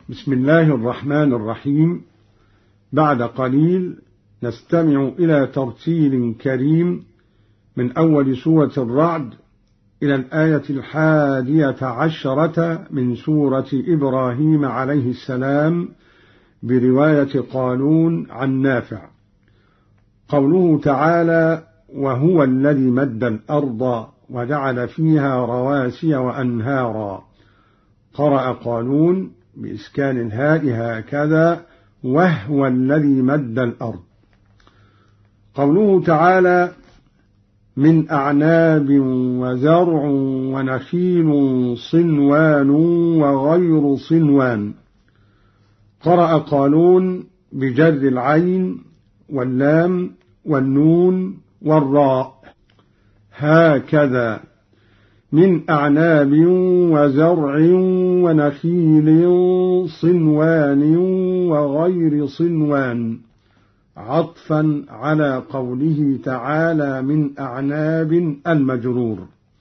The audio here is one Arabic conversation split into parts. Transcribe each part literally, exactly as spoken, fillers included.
بسم الله الرحمن الرحيم. بعد قليل نستمع إلى ترتيل كريم من أول سورة الرعد إلى الآية الحادية عشرة من سورة إبراهيم عليه السلام برواية قالون عن نافع. قوله تعالى: وهو الذي مد الأرض وجعل فيها رواسي وأنهارا. قرأ قالون بإسكان الهاء هكذا: وهو الذي مد الأرض. قوله تعالى: من أعناب وزرع ونخيل صنوان وغير صنوان. قرأ قالون بجر العين واللام والنون والراء هكذا: من أعناب وزرع ونخيل صنوان وغير صنوان، عطفا على قوله تعالى: من أعناب المجرور.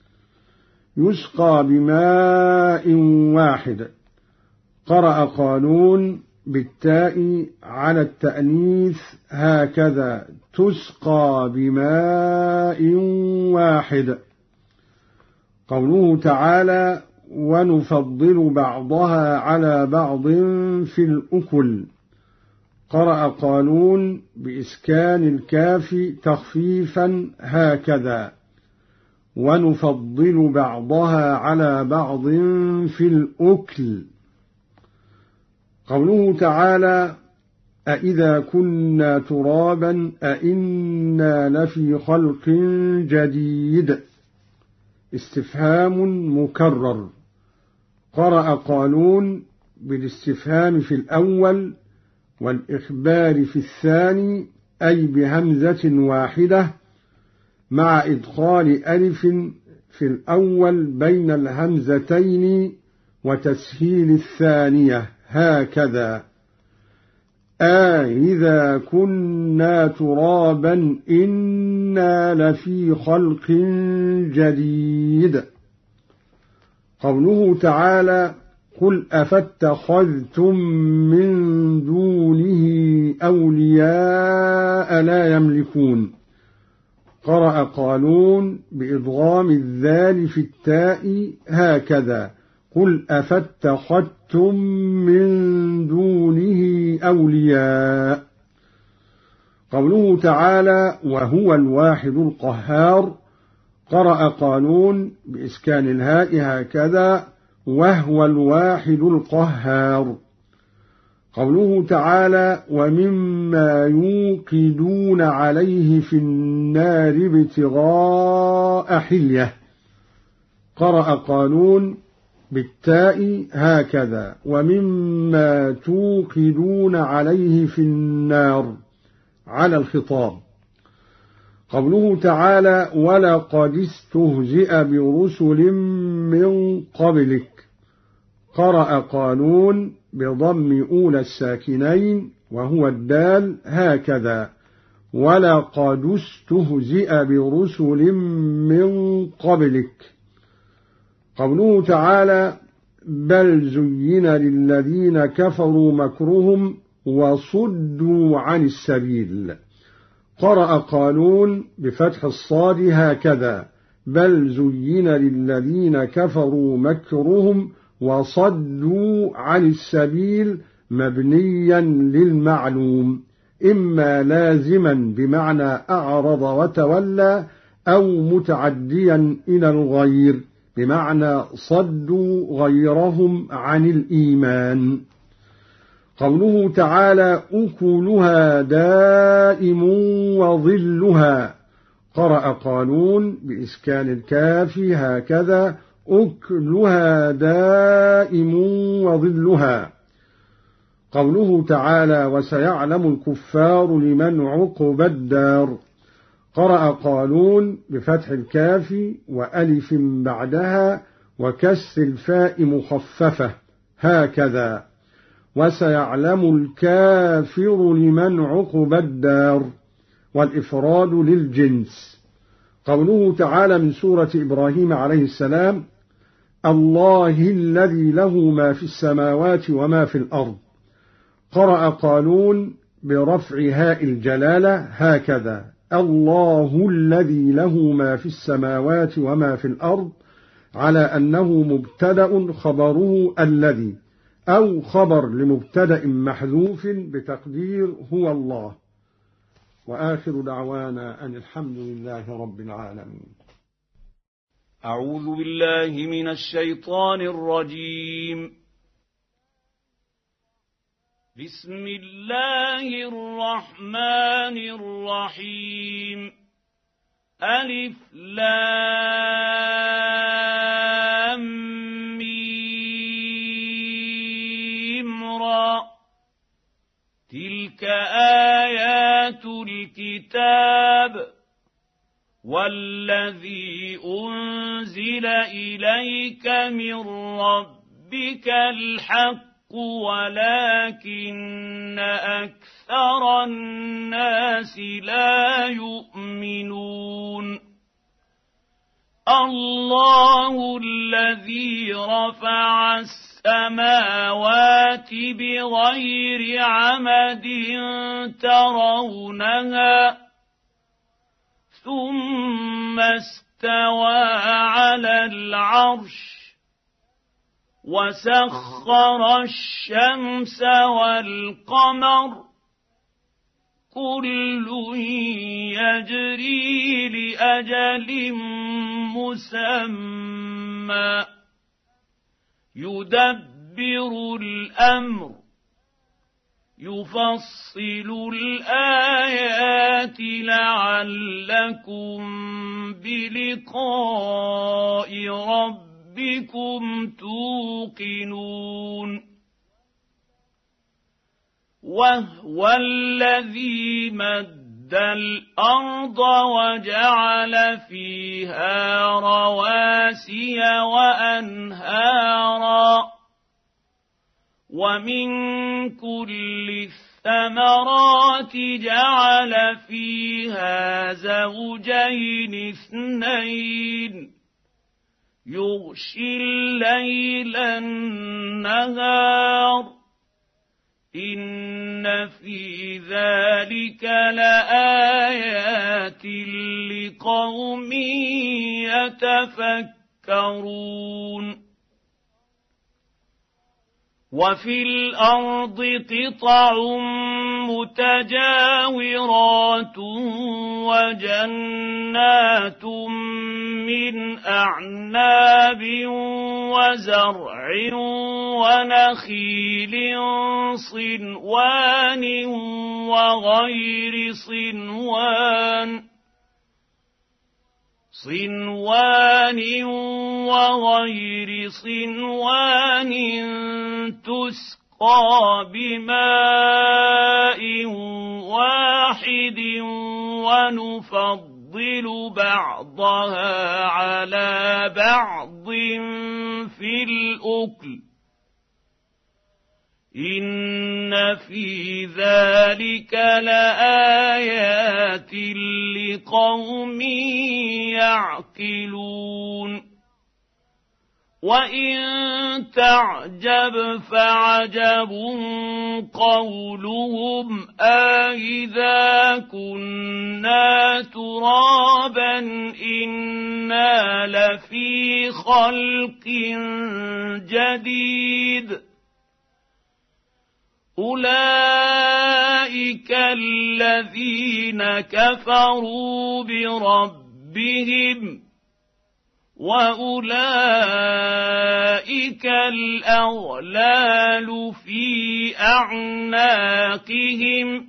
يسقى بماء واحد. قرأ قالون بالتاء على التأنيث هكذا: تسقى بماء واحد. قوله تعالى: ونفضل بعضها على بعض في الأكل. قرأ قالون بإسكان الكاف تخفيفا هكذا: ونفضل بعضها على بعض في الأكل. قوله تعالى: أإذا كنا ترابا أإنا لفي خلق جديد. استفهام مكرر. قرأ قالون بالاستفهام في الأول والإخبار في الثاني، أي بهمزة واحدة مع إدخال ألف في الأول بين الهمزتين وتسهيل الثانية هكذا: أإذا كنا ترابا إنا لفي خلق جديد. قوله تعالى: قل أفاتخذتم من دونه أولياء لا يملكون. قرأ قالون بإضغام الذال في التاء هكذا: قل أفاتخذتم من دونه أولياء. قوله تعالى: وهو الواحد القهار. قرأ قالون بإسكان الهاء هكذا: وهو الواحد القهار. قوله تعالى: ومما يوقدون عليه في النار ابتغاء حلية. قرأ قالون بالتاء هكذا: ومما توقدون عليه في النار على الخطاب. قوله تعالى: ولقد استهزئ برسل من قبلك. قرأ قالون بضم أولى الساكنين وهو الدال هكذا: ولقد استهزئ برسل من قبلك. قوله تعالى: بل زين للذين كفروا مكرهم وصدوا عن السبيل. قرأ قالون بفتح الصاد هكذا: بل زين للذين كفروا مكرهم وصدوا عن السبيل، مبنيا للمعلوم، إما لازما بمعنى أعرض وتولى، أو متعديا إلى الغير بمعنى صدوا غيرهم عن الإيمان. قوله تعالى: أكلها دائم وظلها. قرأ قالون بإسكان الكاف هكذا: أكلها دائم وظلها. قوله تعالى: وسيعلم الكفار لمن عقبى الدار. قرأ قالون بفتح الكاف وألف بعدها وكسر الفاء مخففة هكذا: وسيعلم الكافر لمن عقبى الدار، والإفراد للجنس. قوله تعالى من سورة إبراهيم عليه السلام: الله الذي له ما في السماوات وما في الأرض. قرأ قالون برفع هاء الجلالة هكذا: الله الذي له ما في السماوات وما في الأرض، على أنه مبتدأ خبره الذي، أو خبر لمبتدأ محذوف بتقدير هو الله. وآخر دعوانا أن الحمد لله رب العالمين. أعوذ بالله من الشيطان الرجيم. بسم الله الرحمن الرحيم. ألف لام ميم را. تلك آيات الكتاب والذي أنزل إليك من ربك الحق ولكن أكثر الناس لا يؤمنون. الله الذي رفع السماوات بغير عمد ترونها ثم استوى على العرش وسخر الشمس والقمر كل يجري لأجل مسمى يدبر الأمر يفصل الآيات لعلكم بلقاء ربكم توقنون. وهو الذي مد الأرض وجعل فيها رواسي وأنهارا ومن كل الثمرات جعل فيها زوجين اثنين يغشي الليل النهار إن في ذلك لآيات لقوم يتفكرون. وفي الأرض قطع متجاورات وجنات من أعناب وزرع ونخيل صنوان وغير صنوان صنوان وغير صنوان تسقى بماء واحد ونفضل بعضها على بعض في الأكل إن في ذلك لآيات لقوم يعقلون. وإن تعجب فعجب قولهم أإذا كنا ترابا إنا لفي خلق جديد أولئك الذين كفروا بربهم وأولئك الأغلال في أعناقهم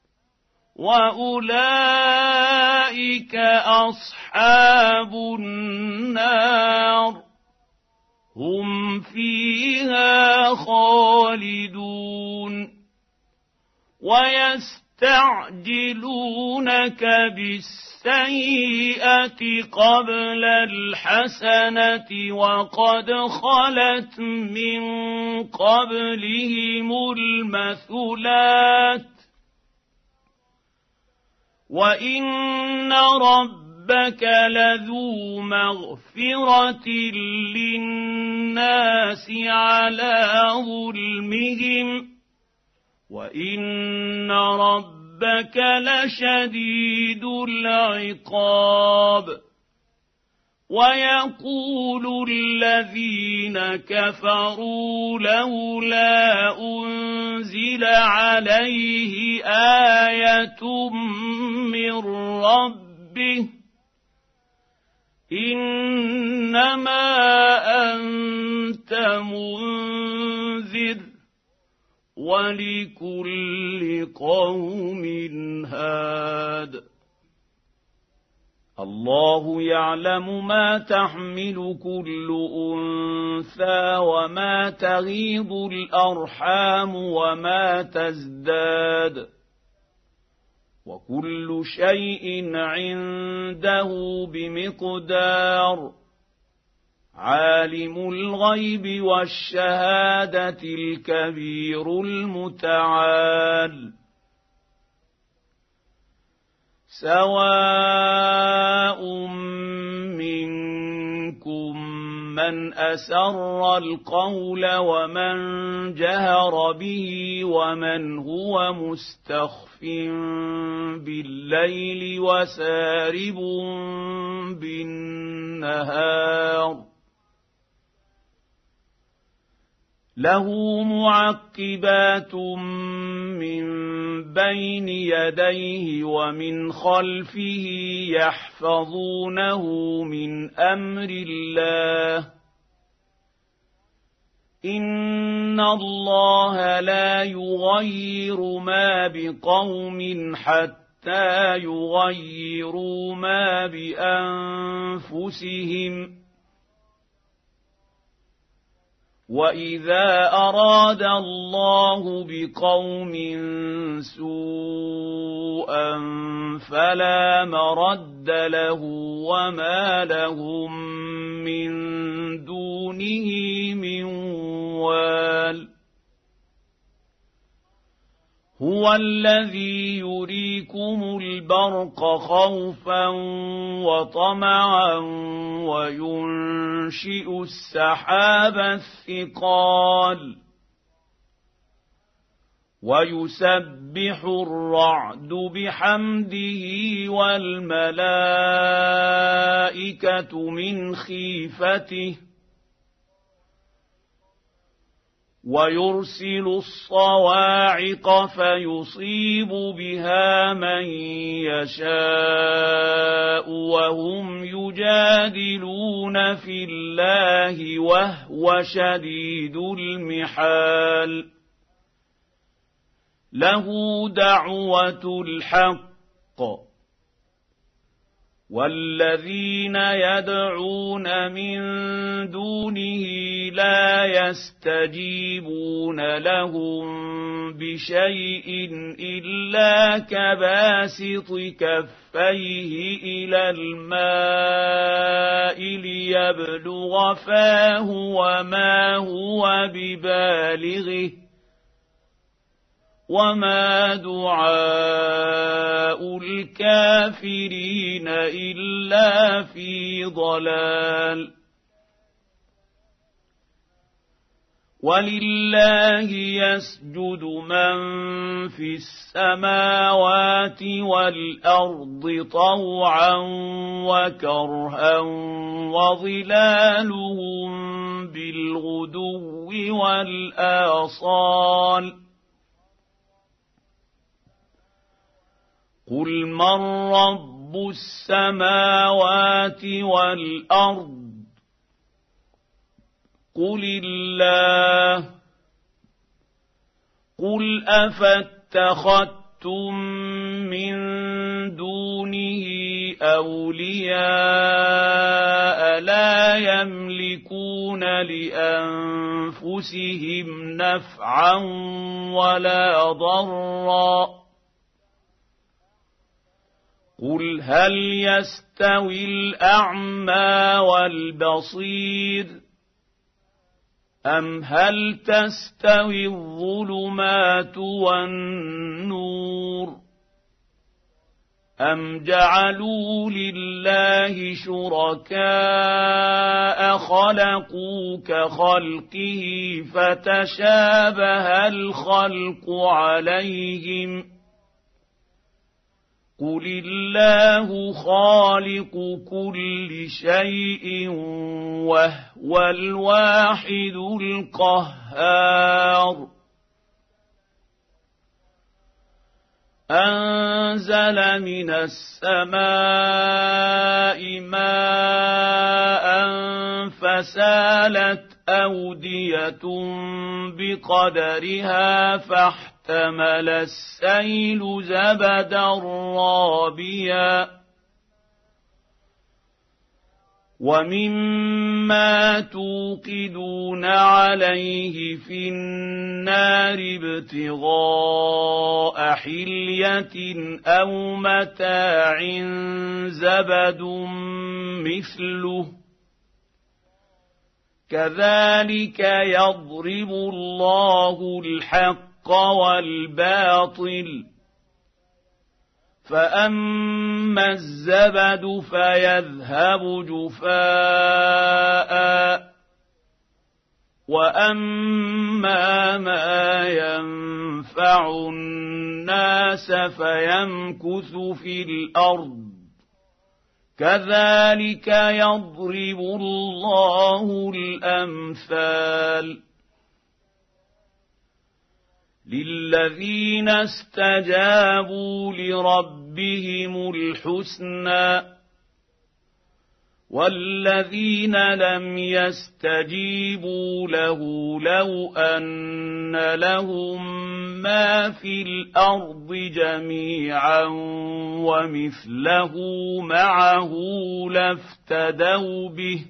وأولئك أصحاب النار هم فيها خالدون. ويستعجلونك بالسيئة قبل الحسنة وقد خلت من قبلهم المثلات وإن ربك ربك لذو مغفرة للناس على ظلمهم وإن ربك لشديد العقاب ويقول الذين كفروا لولا أنزل عليه آية من ربه إنما أنت منذر ولكل قوم هاد الله يعلم ما تحمل كل أنثى وما تغيض الأرحام وما تزداد وكل شيء عنده بمقدار عالم الغيب والشهادة الكبير المتعال سواء منكم من أسر القول ومن جهر به ومن هو مستخف بالليل وسارب بالنهار له معقبات من بين يديه ومن خلفه يحفظونه من أمر الله إن الله لا يغير ما بقوم حتى يغيروا ما بأنفسهم وإذا أراد الله بقوم سوءا فلا مرد له وما لهم من دونه من وال هو الذي يريكم البرق خوفا وطمعا وينشئ السحاب الثقال ويسبح الرعد بحمده والملائكة من خيفته ويرسل الصواعق فيصيب بها من يشاء وهم يجادلون في الله وهو شديد المحال له دعوة الحق والذين يدعون من دونه لا يستجيبون لهم بشيء إلا كباسط كفيه إلى الماء ليبلغ فاه وما هو ببالغه وما دعاء الكافرين إلا في ضلال ولله يسجد من في السماوات والأرض طوعا وكرها وظلالهم بالغدو والآصال قل من رب السماوات والأرض قل الله قل أفاتخذتم من دونه أولياء لا يملكون لأنفسهم نفعا ولا ضرا قل هل يستوي الأعمى والبصير أم هل تستوي الظلمات والنور أَمْ جَعَلُوا لِلَّهِ شُرَكَاءَ خَلَقُوا كَخَلْقِهِ فَتَشَابَهَ الْخَلْقُ عَلَيْهِمْ ۚ قُلِ اللَّهُ خَالِقُ كُلِّ شَيْءٍ وَهُوَ الْوَاحِدُ الْقَهَّارُ. أَنزَلَ مِنَ السَّمَاءِ مَاءً فَسَالَتْ أَوْدِيَةٌ بِقَدَرِهَا فَاحْتَمَلَ السَّيْلُ زَبَدًا رَّابِيًا وَمِمَّا تُوقِدُونَ عَلَيْهِ فِي النَّارِ ابْتِغَاءَ حِلْيَةٍ أَوْ مَتَاعٍ زَبَدٌ مِّثْلُهُ ۚ كَذَٰلِكَ يَضْرِبُ اللَّهُ الْحَقَّ وَالْبَاطِلَ ۚ فَأَمَّا الزَّبَدُ فَيَذْهَبُ جُفَاءً وَأَمَّا مَا يَنفَعُ النَّاسَ فَيَمْكُثُ فِي الْأَرْضِ ۚ كَذَٰلِكَ يَضْرِبُ اللَّهُ الْأَمْثَالَ لِلَّذِينَ اسْتَجَابُوا لِرَبِّهِمُ الْحُسْنَىٰ ۚ وَالَّذِينَ لَمْ يَسْتَجِيبُوا لَهُ لَوْ أَنَّ لَهُم مَّا فِي الْأَرْضِ جَمِيعًا وَمِثْلَهُ مَعَهُ لَافْتَدَوْا بِهِ ۚ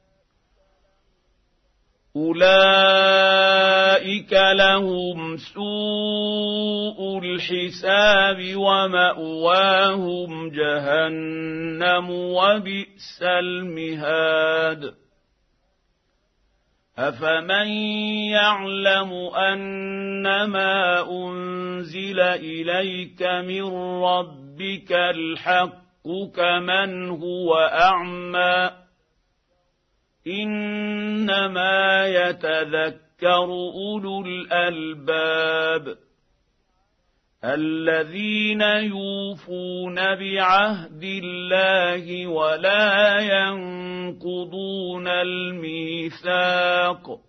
أُولَٰئِكَ لَهُمْ سُوءُ الْحِسَابِ وَمَأْوَاهُمْ جَهَنَّمُ وَبِئْسَ الْمِهَادُ. أَفَمَن يَعْلَمُ أَنَّمَا أُنزِلَ إِلَيْكَ مِن رَّبِّكَ الْحَقُّ كَمَنْ هُوَ أَعْمَىٰ ۚ إِنَّمَا يَتَذَكَّرُ أُولُو الْأَلْبَابِ الَّذِينَ يُوفُونَ بِعَهْدِ اللَّهِ وَلَا يَنقُضُونَ الْمِيثَاقَ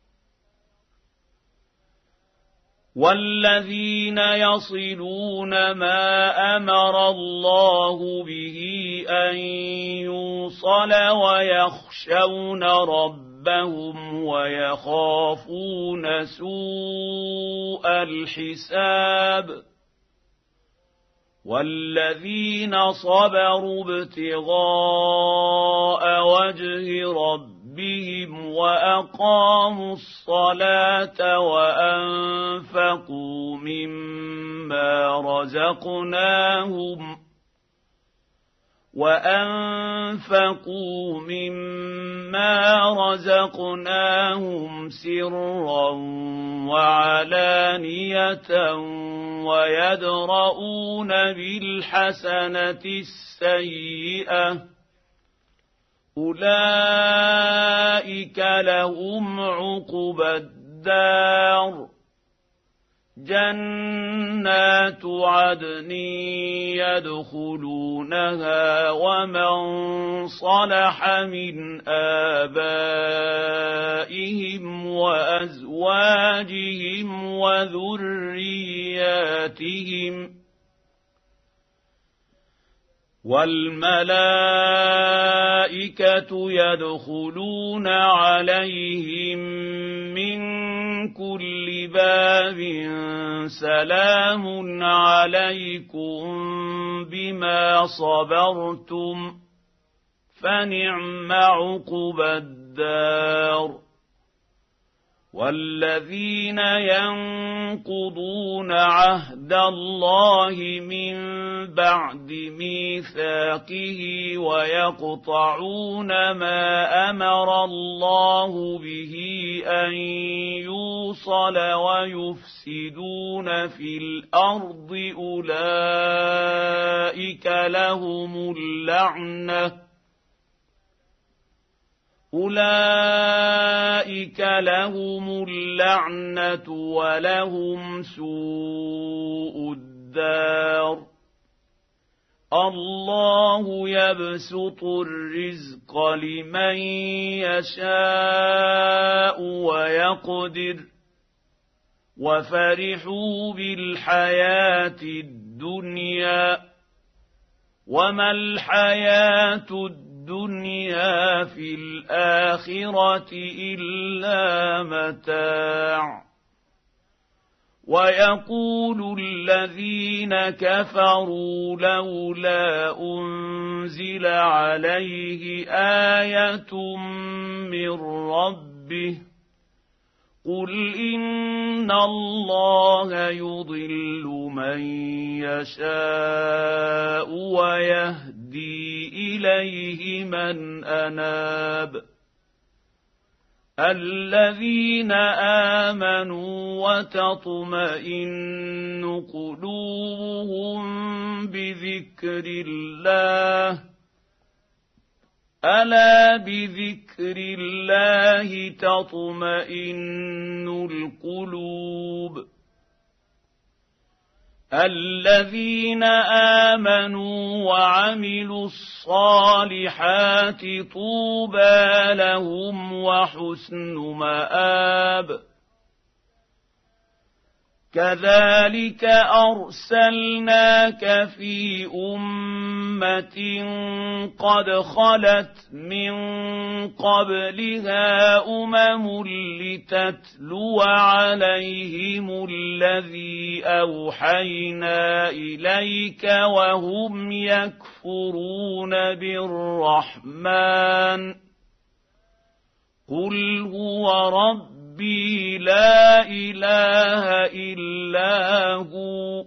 وَالَّذِينَ يَصِلُونَ مَا أَمَرَ اللَّهُ بِهِ أَن يُوصَلَ وَيَخْشَوْنَ رَبَّهُمْ وَيَخَافُونَ سُوءَ الْحِسَابِ وَالَّذِينَ صَبَرُوا ابْتِغَاءَ وَجْهِ رَبِّهِمْ وَأَقَامُوا الصَّلَاةَ وَأَنفَقُوا مِمَّا رَزَقْنَاهُمْ وَأَنفَقُوا مِمَّا رَزَقْنَاهُمْ سِرًّا وَعَلَانِيَةً وَيَدْرَءُونَ بِالْحَسَنَةِ السَّيِّئَةَ أُولَٰئِكَ لَهُمْ عُقْبَى الدَّارِ جَنَّاتُ عَدْنٍ يَدْخُلُونَهَا وَمَن صَلَحَ مِنْ آبَائِهِمْ وَأَزْوَاجِهِمْ وَذُرِّيَّاتِهِمْ ۖ وَالْمَلَائِكَةُ يَدْخُلُونَ عَلَيْهِم مِّن كُلِّ بَابٍ سَلَامٌ عَلَيْكُم بِمَا صَبَرْتُمْ فَنِعْمَ عُقْبَى الدَّارِ والذين ينقضون عهد الله من بعد ميثاقه ويقطعون ما أمر الله به أن يوصل ويفسدون في الأرض أولئك لهم اللعنة أولئك لهم اللعنة ولهم سوء الدار الله يبسط الرزق لمن يشاء ويقدر وفرحوا بالحياة الدنيا وما الحياة الدنيا الدنيا في الآخرة إلا متاع ويقول الذين كفروا لولا أنزل عليه آية من ربه قل إن الله يضل من يشاء ويهدي إليه من أناب الذين آمنوا وتطمئن قلوبهم بذكر الله ألا بذكر الله تطمئن القلوب الذين آمنوا وعملوا الصالحات طوبى لهم وحسن مآب كذلك أرسلناك في أمة قد خلت من قبلها أمم لتتلو عليهم الذي أوحينا إليك وهم يكفرون بالرحمن قل هو رب ربي لا إله إلا هو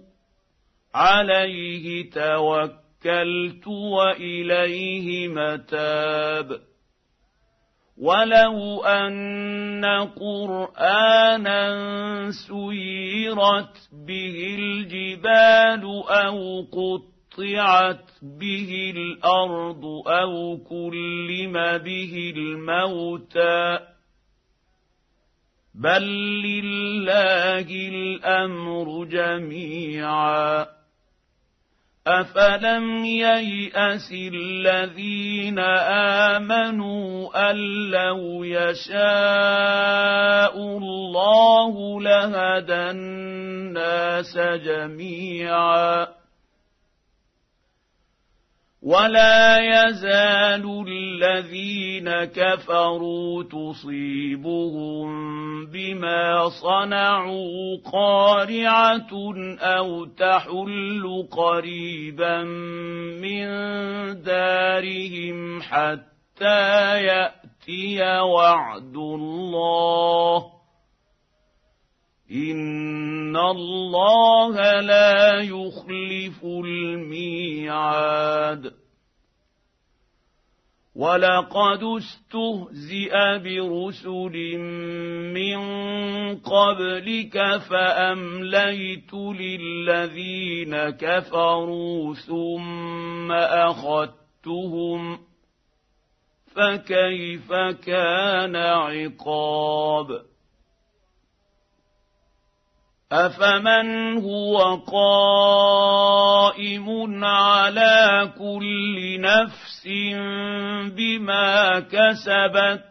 عليه توكلت وإليه متاب ولو أن قرآنا سيرت به الجبال أو قطعت به الأرض أو كلم به الموتى بل لله الأمر جميعا أفلم ييأس الذين آمنوا أن لو يشاء الله لهدى الناس جميعا ولا يزال الذين كفروا تصيبهم بما صنعوا قارعة أو تحل قريبا من دارهم حتى يأتي وعد الله إن الله لا يخلف الميعاد ولقد استهزئ برسل من قبلك فأمليت للذين كفروا ثم أخذتهم فكيف كان عقاب أفمن هو قائم على كل نفس بما كسبت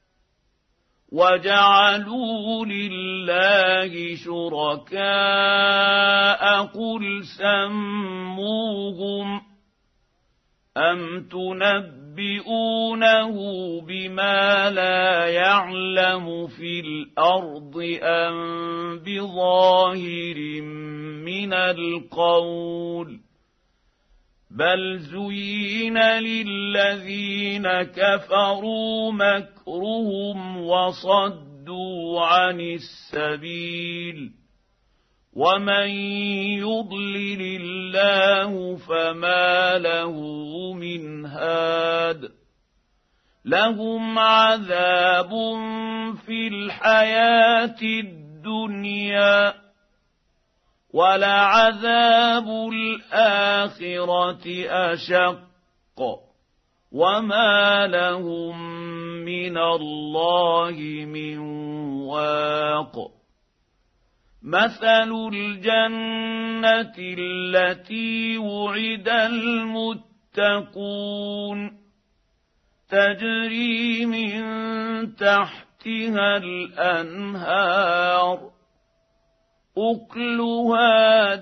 وجعلوا لله شركاء قل سموهم أم تنبئونه بما لا يعلم في الأرض أم بظاهر من القول بل زين للذين كفروا مكرهم وصدوا وصدوا عن السبيل ومن يضلل الله فما له من هاد لهم عذاب في الحياة الدنيا ولعذاب الآخرة أشق وما لهم من الله من واق مثل الجنة التي وعد المتقون تجري من تحتها الأنهار أكلها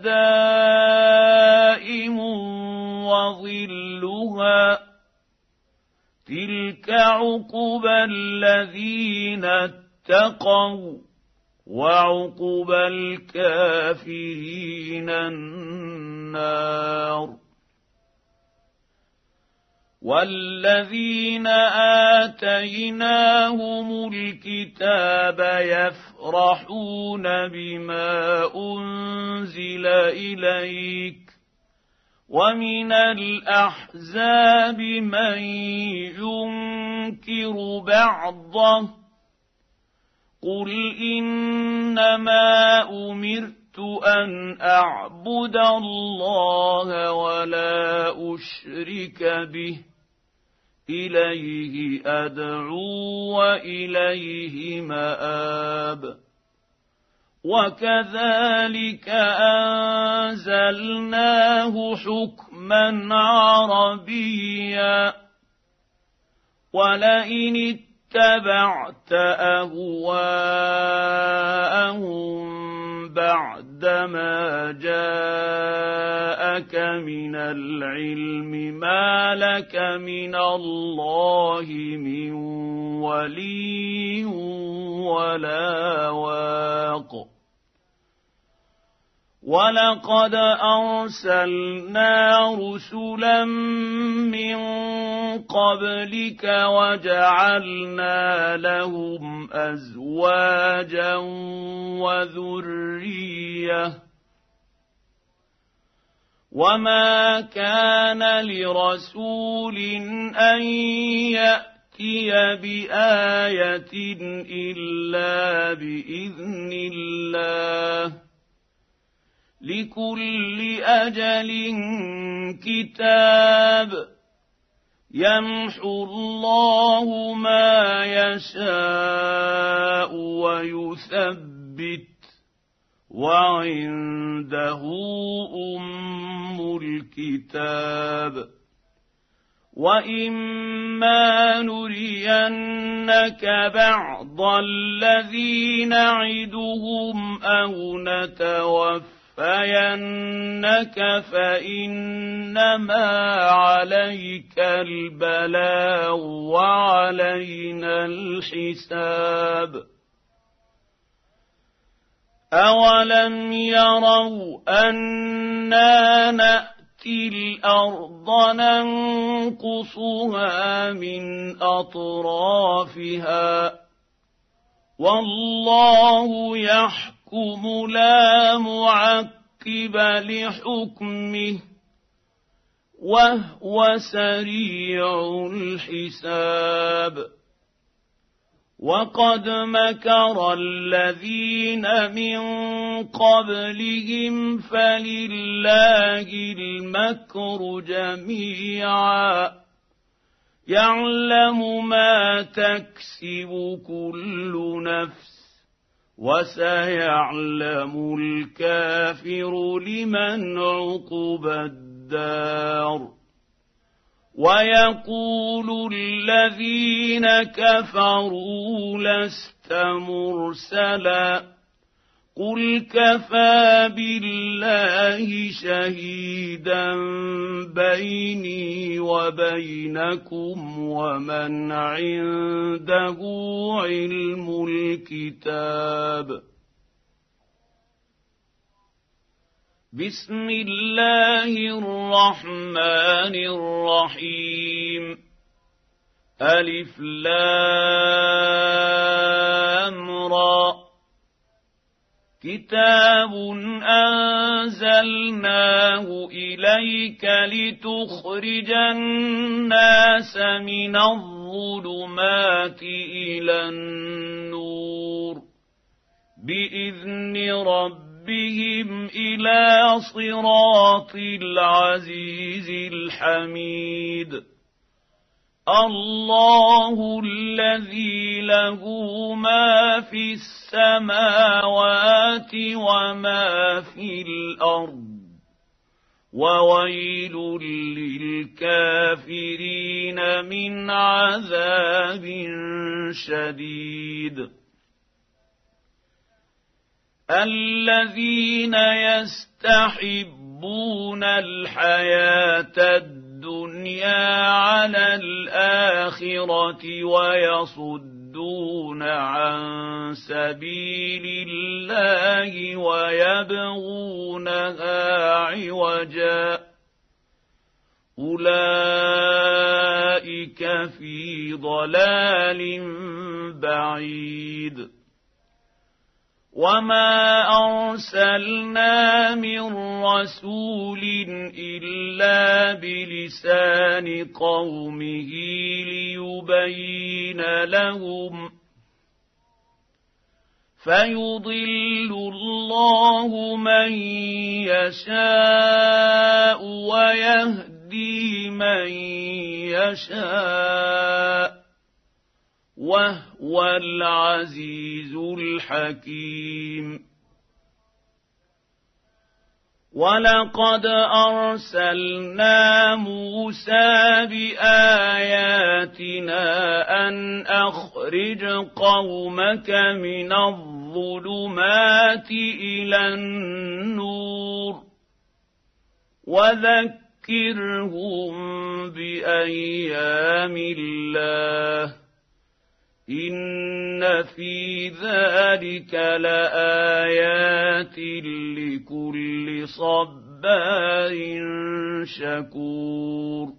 دائم وظلها تلك عقبى الذين اتقوا وعقبى الكافرين النار والذين آتيناهم الكتاب يفرحون بما أنزل إليك ومن الأحزاب من ينكر بعضه قل إنما أمرت أن أعبد الله ولا أشرك به إليه أدعو وإليه مآب وكذلك أنزلناه حكما عربيا ولئن اتبعت أهواءهم بعدما جاءك من العلم ما لك من الله من ولي ولا واق ولقد أرسلنا رسلا من قبلك وجعلنا لهم أزواجا وذرية وما كان لرسول أن يأتي بآية إلا بإذن الله لكل أجل كتاب يمحو الله ما يشاء ويثبت وعنده أم الكتاب وإما نرينك بعض الذي نعدهم أو نتوفى فينك فإنما عليك البلاغ وعلينا الحساب أولم يروا أنا نأتي الأرض ننقصها من أطرافها والله يحكم يحكم لا معقب لحكمه وهو سريع الحساب وقد مكر الذين من قبلهم فلله المكر جميعا يعلم ما تكسب كل نفس وسيعلم الكافر لمن عقبى الدار ويقول الذين كفروا لست مرسلا قل كفى بالله شهيدا بيني وبينكم ومن عنده علم الكتاب بسم الله الرحمن الرحيم ألف لام أمرا كتاب أنزلناه إليك لتخرج الناس من الظلمات إلى النور بإذن ربهم إلى صراط العزيز الحميد الله الذي له ما في السماوات وما في الأرض وويل للكافرين من عذاب شديد الذين يستحبون الحياة الدنيا على الآخرة ويصدون عن سبيل الله ويبغونها عوجا أولئك في ضلال بعيد وما أرسلنا من رسول إلا بلسان قومه ليبين لهم فيضل الله من يشاء ويهدي من يشاء وهو العزيز الحكيم ولقد أرسلنا موسى بآياتنا أن أخرج قومك من الظلمات إلى النور وذكرهم بأيام الله إن في ذلك لآيات لكل صبار شكور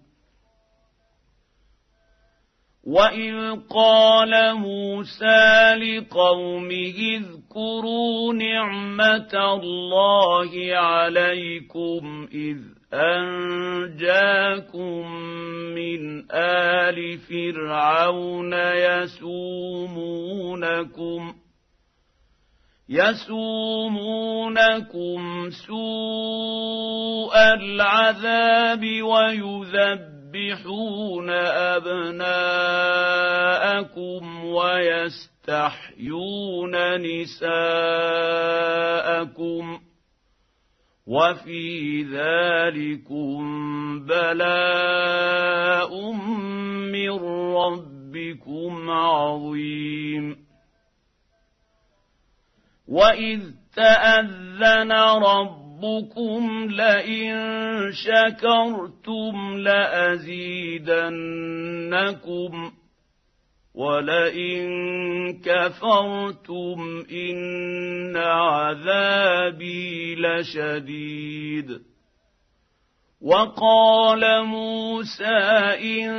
وإذ قال موسى لقومه اذكروا نعمة الله عليكم إذ أنجاكم من آل فرعون يسومونكم يسومونكم سوء العذاب ويذبحون أبناءكم ويستحيون نساءكم وفي ذلكم بلاء من ربكم عظيم وإذ تأذن ربكم لئن شكرتم لأزيدنكم ولئن كفرتم إن عذابي لشديد وقال موسى إن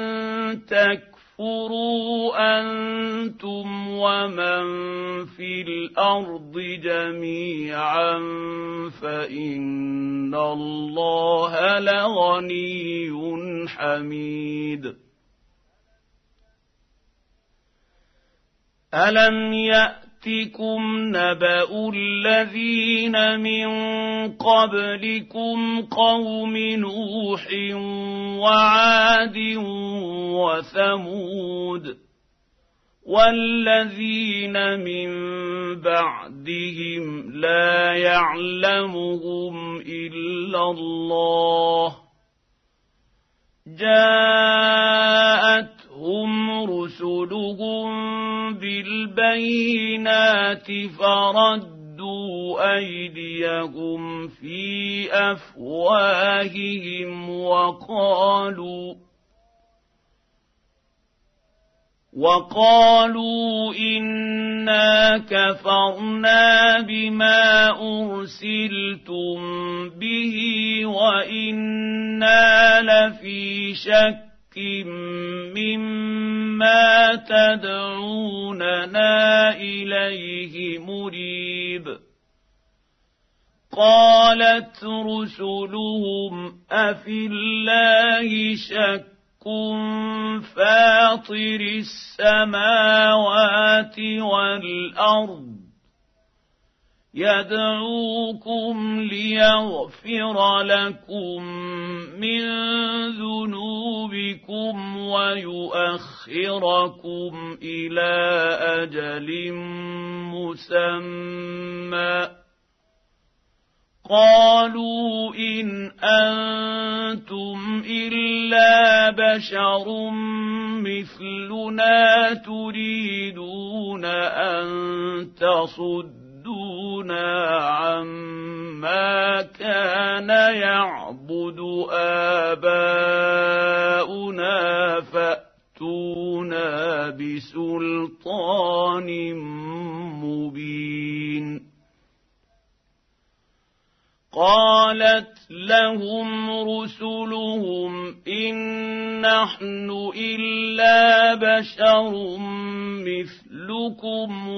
تكفروا أنتم ومن في الأرض جميعا فإن الله لغني حميد ألم يأتكم نبأ الذين من قبلكم قوم نوح وعاد وثمود والذين من بعدهم لا يعلمهم إلا الله جاءتهم رسلهم بالبينات فردوا أيديهم في أفواههم وقالوا وقالوا إنا كفرنا بما أرسلتم به وإنا لفي شك مما ما تدعوننا إليه مريب قالت رسلهم أفي الله شك فاطر السماوات والأرض يدعوكم ليغفر لكم من ذنوبكم ويؤخركم إلى أجل مسمى قالوا إن أنتم إلا بشر مثلنا تريدون أن تصدونا عما كان يعبد آباؤنا فأتونا بسلطان مبين قالت لهم رسلهم إن نحن إلا بشر مثلكم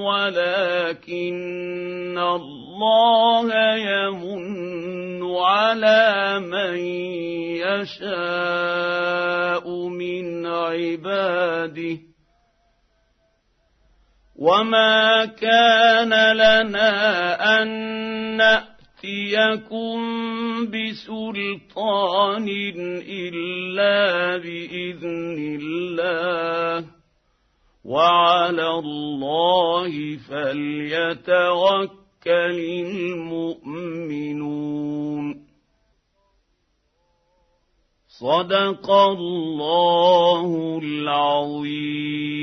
ولكن الله يمن على من يشاء من عباده وما كان لنا أن نأتي يَأْتِيَكُم بِسُلْطَانٍ إِلَّا بِإِذْنِ اللَّهِ وَعَلَى اللَّهِ فَلْيَتَوَكَّلِ الْمُؤْمِنُونَ صدق الله العظيم.